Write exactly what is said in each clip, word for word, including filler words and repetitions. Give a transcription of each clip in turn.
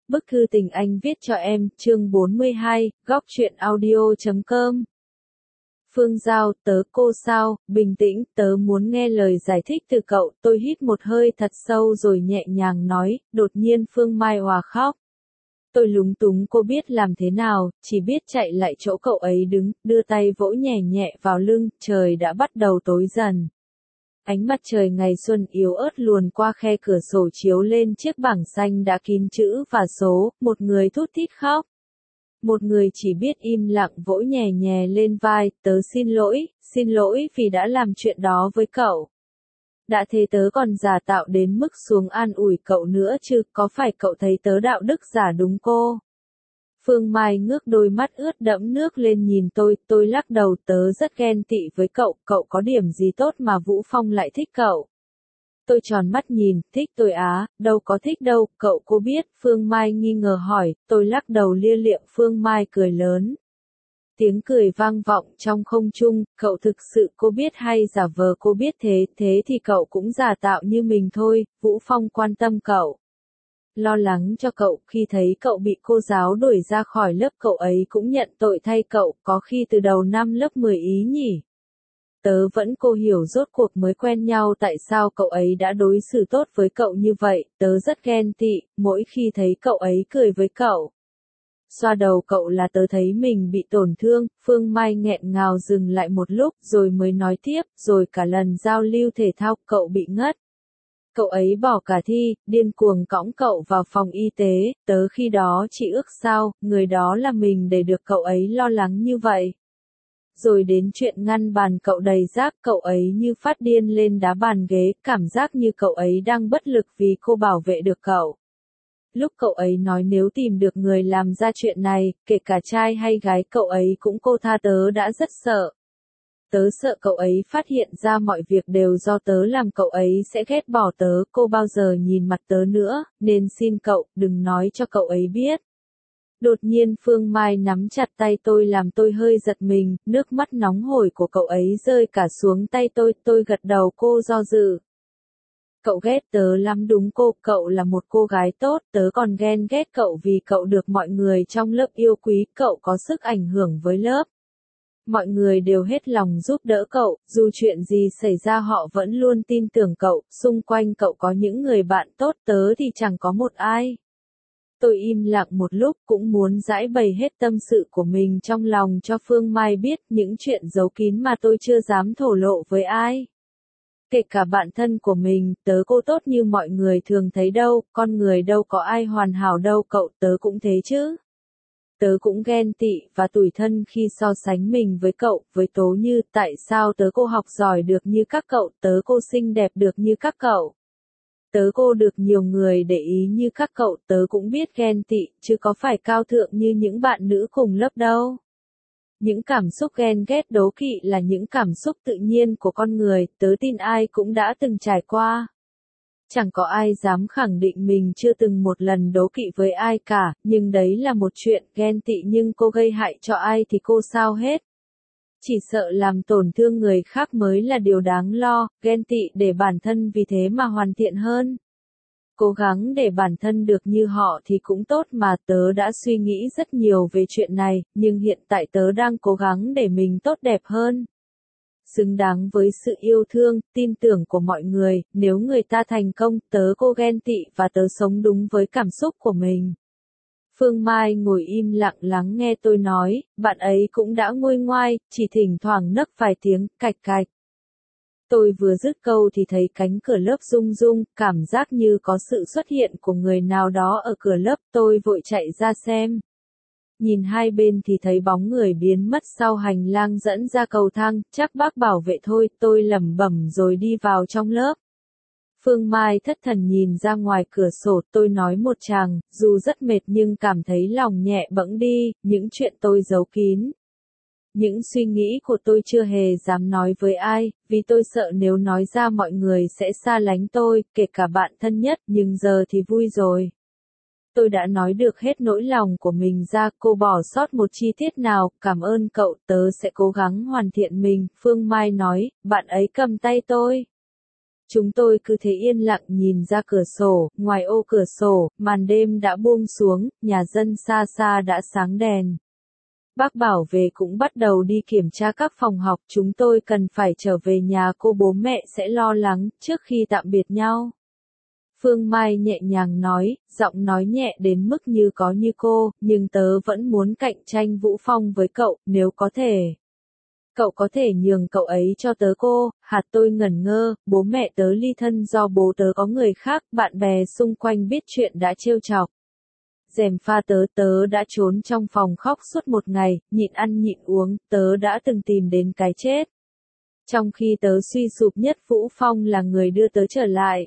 Bức thư tình anh viết cho em, chương bốn mươi hai, góc truyện audio chấm com. Phương Giao, tớ cô sao, bình tĩnh, tớ muốn nghe lời giải thích từ cậu, tôi hít một hơi thật sâu rồi nhẹ nhàng nói, đột nhiên Phương Mai òa khóc. Tôi lúng túng cô biết làm thế nào, chỉ biết chạy lại chỗ cậu ấy đứng, đưa tay vỗ nhẹ nhẹ vào lưng, trời đã bắt đầu tối dần. Ánh mặt trời ngày xuân yếu ớt luồn qua khe cửa sổ chiếu lên chiếc bảng xanh đã kín chữ và số, một người thút thít khóc. Một người chỉ biết im lặng vỗ nhẹ nhẹ lên vai, tớ xin lỗi, xin lỗi vì đã làm chuyện đó với cậu. Đã thế tớ còn giả tạo đến mức xuống an ủi cậu nữa chứ, có phải cậu thấy tớ đạo đức giả đúng cô? Phương Mai ngước đôi mắt ướt đẫm nước lên nhìn tôi, tôi lắc đầu tớ rất ghen tị với cậu, cậu có điểm gì tốt mà Vũ Phong lại thích cậu. Tôi tròn mắt nhìn, thích tôi á, đâu có thích đâu, cậu cô biết, Phương Mai nghi ngờ hỏi, tôi lắc đầu lia liệm Phương Mai cười lớn. Tiếng cười vang vọng trong không trung, cậu thực sự cô biết hay giả vờ cô biết thế, thế thì cậu cũng giả tạo như mình thôi, Vũ Phong quan tâm cậu. Lo lắng cho cậu, khi thấy cậu bị cô giáo đuổi ra khỏi lớp cậu ấy cũng nhận tội thay cậu, có khi từ đầu năm lớp mười ý nhỉ. Tớ vẫn cô hiểu rốt cuộc mới quen nhau tại sao cậu ấy đã đối xử tốt với cậu như vậy, tớ rất ghen tị, mỗi khi thấy cậu ấy cười với cậu. Xoa đầu cậu là tớ thấy mình bị tổn thương, Phương Mai nghẹn ngào dừng lại một lúc rồi mới nói tiếp, rồi cả lần giao lưu thể thao cậu bị ngất. Cậu ấy bỏ cả thi, điên cuồng cõng cậu vào phòng y tế, tớ khi đó chỉ ước sao, người đó là mình để được cậu ấy lo lắng như vậy. Rồi đến chuyện ngăn bàn cậu đầy rác, cậu ấy như phát điên lên đá bàn ghế, cảm giác như cậu ấy đang bất lực vì cô bảo vệ được cậu. Lúc cậu ấy nói nếu tìm được người làm ra chuyện này, kể cả trai hay gái cậu ấy cũng cô tha tớ đã rất sợ. Tớ sợ cậu ấy phát hiện ra mọi việc đều do tớ làm cậu ấy sẽ ghét bỏ tớ, cô bao giờ nhìn mặt tớ nữa, nên xin cậu, đừng nói cho cậu ấy biết. Đột nhiên Phương Mai nắm chặt tay tôi làm tôi hơi giật mình, nước mắt nóng hổi của cậu ấy rơi cả xuống tay tôi, tôi gật đầu cô do dự. Cậu ghét tớ lắm đúng cô, cậu là một cô gái tốt, tớ còn ghen ghét cậu vì cậu được mọi người trong lớp yêu quý, cậu có sức ảnh hưởng với lớp. Mọi người đều hết lòng giúp đỡ cậu, dù chuyện gì xảy ra họ vẫn luôn tin tưởng cậu, xung quanh cậu có những người bạn tốt tớ thì chẳng có một ai. Tôi im lặng một lúc cũng muốn giải bày hết tâm sự của mình trong lòng cho Phương Mai biết những chuyện giấu kín mà tôi chưa dám thổ lộ với ai. Kể cả bạn thân của mình, tớ cô tốt như mọi người thường thấy đâu, con người đâu có ai hoàn hảo đâu cậu, tớ cũng thế chứ. Tớ cũng ghen tị và tủi thân khi so sánh mình với cậu, với Tố Như, tại sao tớ cô học giỏi được như các cậu, tớ cô xinh đẹp được như các cậu. Tớ cô được nhiều người để ý như các cậu, tớ cũng biết ghen tị, chứ có phải cao thượng như những bạn nữ cùng lớp đâu. Những cảm xúc ghen ghét đố kỵ là những cảm xúc tự nhiên của con người, tớ tin ai cũng đã từng trải qua. Chẳng có ai dám khẳng định mình chưa từng một lần đố kỵ với ai cả, nhưng đấy là một chuyện, ghen tị nhưng cô gây hại cho ai thì cô sao hết. Chỉ sợ làm tổn thương người khác mới là điều đáng lo, ghen tị để bản thân vì thế mà hoàn thiện hơn. Cố gắng để bản thân được như họ thì cũng tốt mà, tớ đã suy nghĩ rất nhiều về chuyện này, nhưng hiện tại tớ đang cố gắng để mình tốt đẹp hơn. Xứng đáng với sự yêu thương, tin tưởng của mọi người, nếu người ta thành công, tớ cô ghen tị và tớ sống đúng với cảm xúc của mình. Phương Mai ngồi im lặng lắng nghe tôi nói, bạn ấy cũng đã nguôi ngoai, chỉ thỉnh thoảng nấc vài tiếng, cạch cạch. Tôi vừa dứt câu thì thấy cánh cửa lớp rung rung, cảm giác như có sự xuất hiện của người nào đó ở cửa lớp, tôi vội chạy ra xem. Nhìn hai bên thì thấy bóng người biến mất sau hành lang dẫn ra cầu thang, chắc bác bảo vệ thôi, tôi lẩm bẩm rồi đi vào trong lớp. Phương Mai thất thần nhìn ra ngoài cửa sổ, tôi nói một tràng, dù rất mệt nhưng cảm thấy lòng nhẹ bẫng đi, những chuyện tôi giấu kín. Những suy nghĩ của tôi chưa hề dám nói với ai, vì tôi sợ nếu nói ra mọi người sẽ xa lánh tôi, kể cả bạn thân nhất, nhưng giờ thì vui rồi. Tôi đã nói được hết nỗi lòng của mình ra, cô bỏ sót một chi tiết nào, cảm ơn cậu, tớ sẽ cố gắng hoàn thiện mình, Phương Mai nói, bạn ấy cầm tay tôi. Chúng tôi cứ thế yên lặng nhìn ra cửa sổ, ngoài ô cửa sổ, màn đêm đã buông xuống, nhà dân xa xa đã sáng đèn. Bác bảo vệ cũng bắt đầu đi kiểm tra các phòng học, chúng tôi cần phải trở về nhà cô, bố mẹ sẽ lo lắng trước khi tạm biệt nhau. Phương Mai nhẹ nhàng nói, giọng nói nhẹ đến mức như có như cô, nhưng tớ vẫn muốn cạnh tranh Vũ Phong với cậu, nếu có thể. Cậu có thể nhường cậu ấy cho tớ cô, hạt tôi ngẩn ngơ, bố mẹ tớ ly thân do bố tớ có người khác, bạn bè xung quanh biết chuyện đã trêu chọc. Dèm pha tớ tớ đã trốn trong phòng khóc suốt một ngày, nhịn ăn nhịn uống, tớ đã từng tìm đến cái chết. Trong khi tớ suy sụp nhất, Vũ Phong là người đưa tớ trở lại.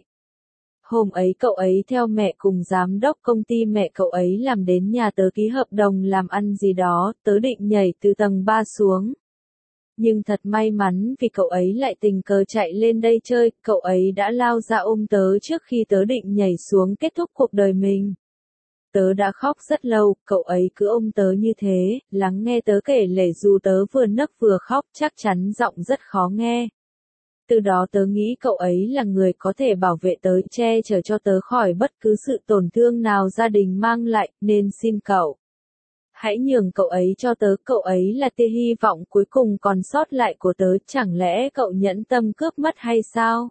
Hôm ấy cậu ấy theo mẹ cùng giám đốc công ty mẹ cậu ấy làm đến nhà tớ ký hợp đồng làm ăn gì đó, tớ định nhảy từ tầng ba xuống. Nhưng thật may mắn vì cậu ấy lại tình cờ chạy lên đây chơi, cậu ấy đã lao ra ôm tớ trước khi tớ định nhảy xuống kết thúc cuộc đời mình. Tớ đã khóc rất lâu, cậu ấy cứ ôm tớ như thế, lắng nghe tớ kể lể dù tớ vừa nấc vừa khóc, chắc chắn giọng rất khó nghe. Từ đó tớ nghĩ cậu ấy là người có thể bảo vệ tớ, che chở cho tớ khỏi bất cứ sự tổn thương nào gia đình mang lại, nên xin cậu. Hãy nhường cậu ấy cho tớ, cậu ấy là tia hy vọng cuối cùng còn sót lại của tớ, chẳng lẽ cậu nhẫn tâm cướp mất hay sao?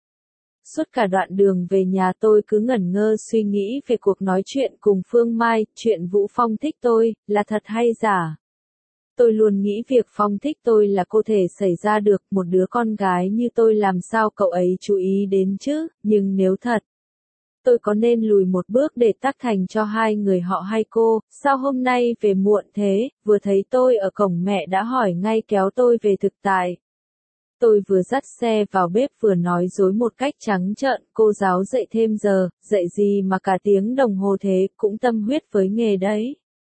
Suốt cả đoạn đường về nhà tôi cứ ngẩn ngơ suy nghĩ về cuộc nói chuyện cùng Phương Mai, chuyện Vũ Phong thích tôi, là thật hay giả? Tôi luôn nghĩ việc Phong thích tôi là có thể xảy ra được, một đứa con gái như tôi làm sao cậu ấy chú ý đến chứ, nhưng nếu thật, tôi có nên lùi một bước để tác thành cho hai người họ hay cô, sao hôm nay về muộn thế, vừa thấy tôi ở cổng mẹ đã hỏi ngay kéo tôi về thực tại. Tôi vừa dắt xe vào bếp vừa nói dối một cách trắng trợn, cô giáo dạy thêm giờ, dạy gì mà cả tiếng đồng hồ thế, cũng tâm huyết với nghề đấy.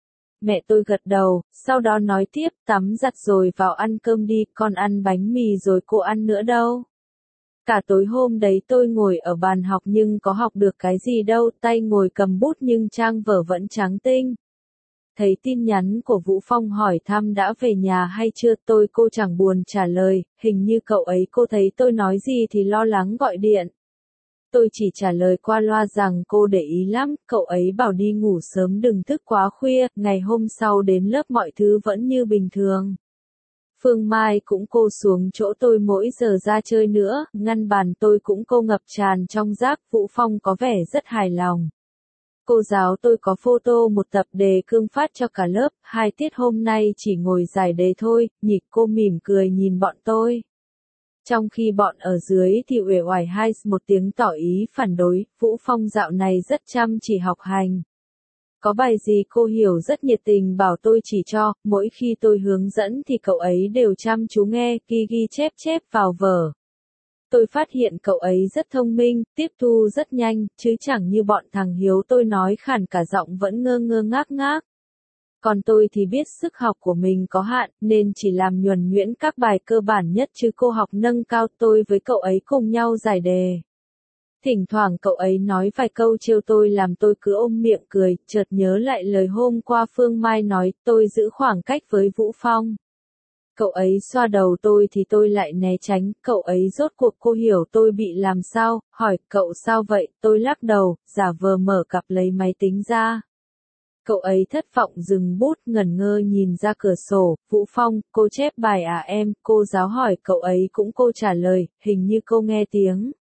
Mẹ tôi gật đầu, sau đó nói tiếp, tắm giặt rồi vào ăn cơm đi, con ăn bánh mì rồi cô ăn nữa đâu. Cả tối hôm đấy tôi ngồi ở bàn học nhưng có học được cái gì đâu, tay ngồi cầm bút nhưng trang vở vẫn trắng tinh. Thấy tin nhắn của Vũ Phong hỏi thăm đã về nhà hay chưa, tôi cô chẳng buồn trả lời, hình như cậu ấy cô thấy tôi nói gì thì lo lắng gọi điện. Tôi chỉ trả lời qua loa rằng cô để ý lắm, cậu ấy bảo đi ngủ sớm đừng thức quá khuya, ngày hôm sau đến lớp mọi thứ vẫn như bình thường. Phương Mai cũng cô xuống chỗ tôi mỗi giờ ra chơi nữa, ngăn bàn tôi cũng cô ngập tràn trong rác, Vũ Phong có vẻ rất hài lòng. Cô giáo tôi có photo một tập đề cương phát cho cả lớp, hai tiết hôm nay chỉ ngồi giải đề thôi, nhịp cô mỉm cười nhìn bọn tôi. Trong khi bọn ở dưới thì uể oải hai một tiếng tỏ ý phản đối, Vũ Phong dạo này rất chăm chỉ học hành. Có bài gì cô hiểu rất nhiệt tình bảo tôi chỉ cho, mỗi khi tôi hướng dẫn thì cậu ấy đều chăm chú nghe, ghi ghi chép chép vào vở. Tôi phát hiện cậu ấy rất thông minh, tiếp thu rất nhanh, chứ chẳng như bọn thằng Hiếu tôi nói khản cả giọng vẫn ngơ ngơ ngác ngác. Còn tôi thì biết sức học của mình có hạn, nên chỉ làm nhuần nhuyễn các bài cơ bản nhất chứ cô học nâng cao, tôi với cậu ấy cùng nhau giải đề. Thỉnh thoảng cậu ấy nói vài câu trêu tôi làm tôi cứ ôm miệng cười, chợt nhớ lại lời hôm qua Phương Mai nói, tôi giữ khoảng cách với Vũ Phong. Cậu ấy xoa đầu tôi thì tôi lại né tránh, cậu ấy rốt cuộc cô hiểu tôi bị làm sao, hỏi, cậu sao vậy, tôi lắc đầu, giả vờ mở cặp lấy máy tính ra. Cậu ấy thất vọng dừng bút ngẩn ngơ nhìn ra cửa sổ, Vũ Phong, cô chép bài à em, cô giáo hỏi cậu ấy cũng cô trả lời, hình như cô nghe tiếng.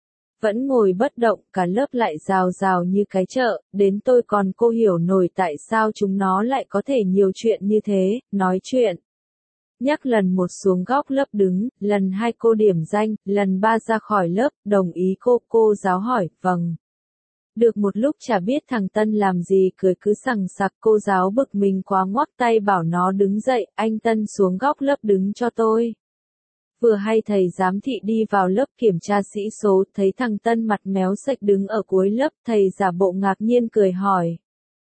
Vẫn ngồi bất động, cả lớp lại rào rào như cái chợ, đến tôi còn cô hiểu nổi tại sao chúng nó lại có thể nhiều chuyện như thế, nói chuyện. Nhắc lần một xuống góc lớp đứng, lần hai cô điểm danh, lần ba ra khỏi lớp, đồng ý cô, cô giáo hỏi, vâng. Được một lúc chả biết thằng Tân làm gì cười cứ sằng sặc, cô giáo bực mình quá ngoắc tay bảo nó đứng dậy, anh Tân xuống góc lớp đứng cho tôi. Vừa hay thầy giám thị đi vào lớp kiểm tra sĩ số, thấy thằng Tân mặt méo sạch đứng ở cuối lớp, thầy giả bộ ngạc nhiên cười hỏi.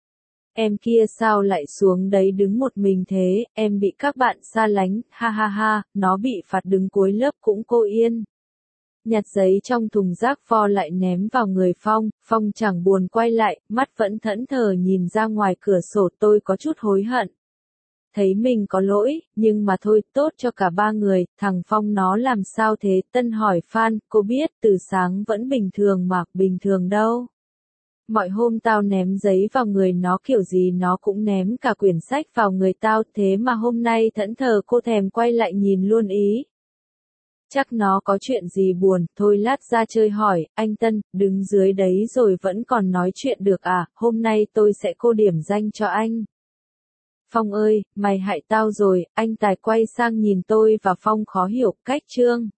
Em kia sao lại xuống đấy đứng một mình thế, em bị các bạn xa lánh, ha ha ha, nó bị phạt đứng cuối lớp cũng cô yên. Nhặt giấy trong thùng rác vo lại ném vào người Phong, Phong chẳng buồn quay lại, mắt vẫn thẫn thờ nhìn ra ngoài cửa sổ, tôi có chút hối hận. thấy mình có lỗi, nhưng mà thôi, tốt cho cả ba người, thằng Phong nó làm sao thế, Tân hỏi Phan, cô biết, từ sáng vẫn bình thường mà, bình thường đâu. Mọi hôm tao ném giấy vào người nó kiểu gì nó cũng ném cả quyển sách vào người tao, thế mà hôm nay thẫn thờ cô thèm quay lại nhìn luôn ý. Chắc nó có chuyện gì buồn, thôi lát ra chơi hỏi, anh Tân, đứng dưới đấy rồi vẫn còn nói chuyện được à, hôm nay tôi sẽ cô điểm danh cho anh. Phong ơi, mày hại tao rồi, anh Tài quay sang nhìn tôi và Phong khó hiểu, cách Trương.